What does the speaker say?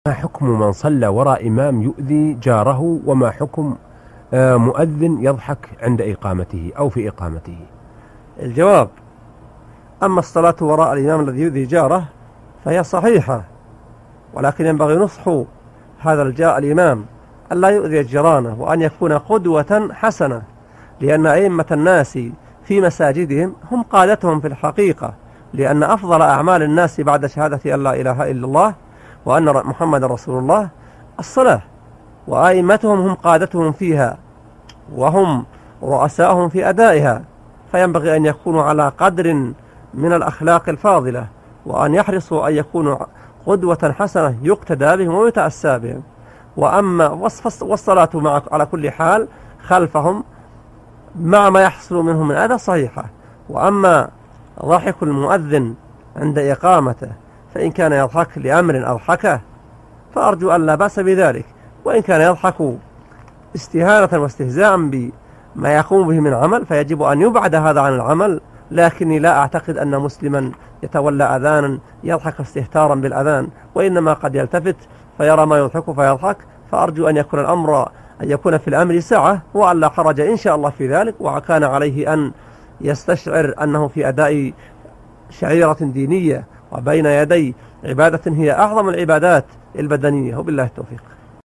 ما حكم من صلى وراء إمام يؤذي جاره؟ وما حكم مؤذن يضحك عند إقامته أو في إقامته؟ الجواب: أما الصلاة وراء الإمام الذي يؤذي جاره فهي صحيحة، ولكن ينبغي نصح هذا الإمام أن لا يؤذي جيرانه، وأن يكون قدوة حسنة، لأن أئمة الناس في مساجدهم هم قادتهم في الحقيقة، لأن أفضل أعمال الناس بعد شهادة أن لا إله إلا الله وأن محمد رسول الله الصلاة، وأئمتهم هم قادتهم فيها وهم رؤساءهم في أدائها، فينبغي أن يكونوا على قدر من الأخلاق الفاضلة، وأن يحرصوا أن يكونوا قدوة حسنة يقتدى بهم ويتأسى بهم. وأما والصلاة على كل حال خلفهم مع ما يحصل منهم من أذى صحيحة. وأما ضحك المؤذن عند إقامته فإن كان يضحك لأمر أضحكه فأرجو أن لا بأس بذلك، وإن كان يضحك استهانة واستهزاء بما يقوم به من عمل فيجب أن يبعد هذا عن العمل. لكني لا أعتقد أن مسلما يتولى أذانا يضحك استهتارا بالأذان، وإنما قد يلتفت فيرى ما يضحك فيضحك. فأرجو أن يكون في الأمر سعة، وأن لا حرج إن شاء الله في ذلك، وكان عليه أن يستشعر أنه في أداء شعيرة دينية وبين يدي عبادة هي أعظم العبادات البدنية. وبالله التوفيق.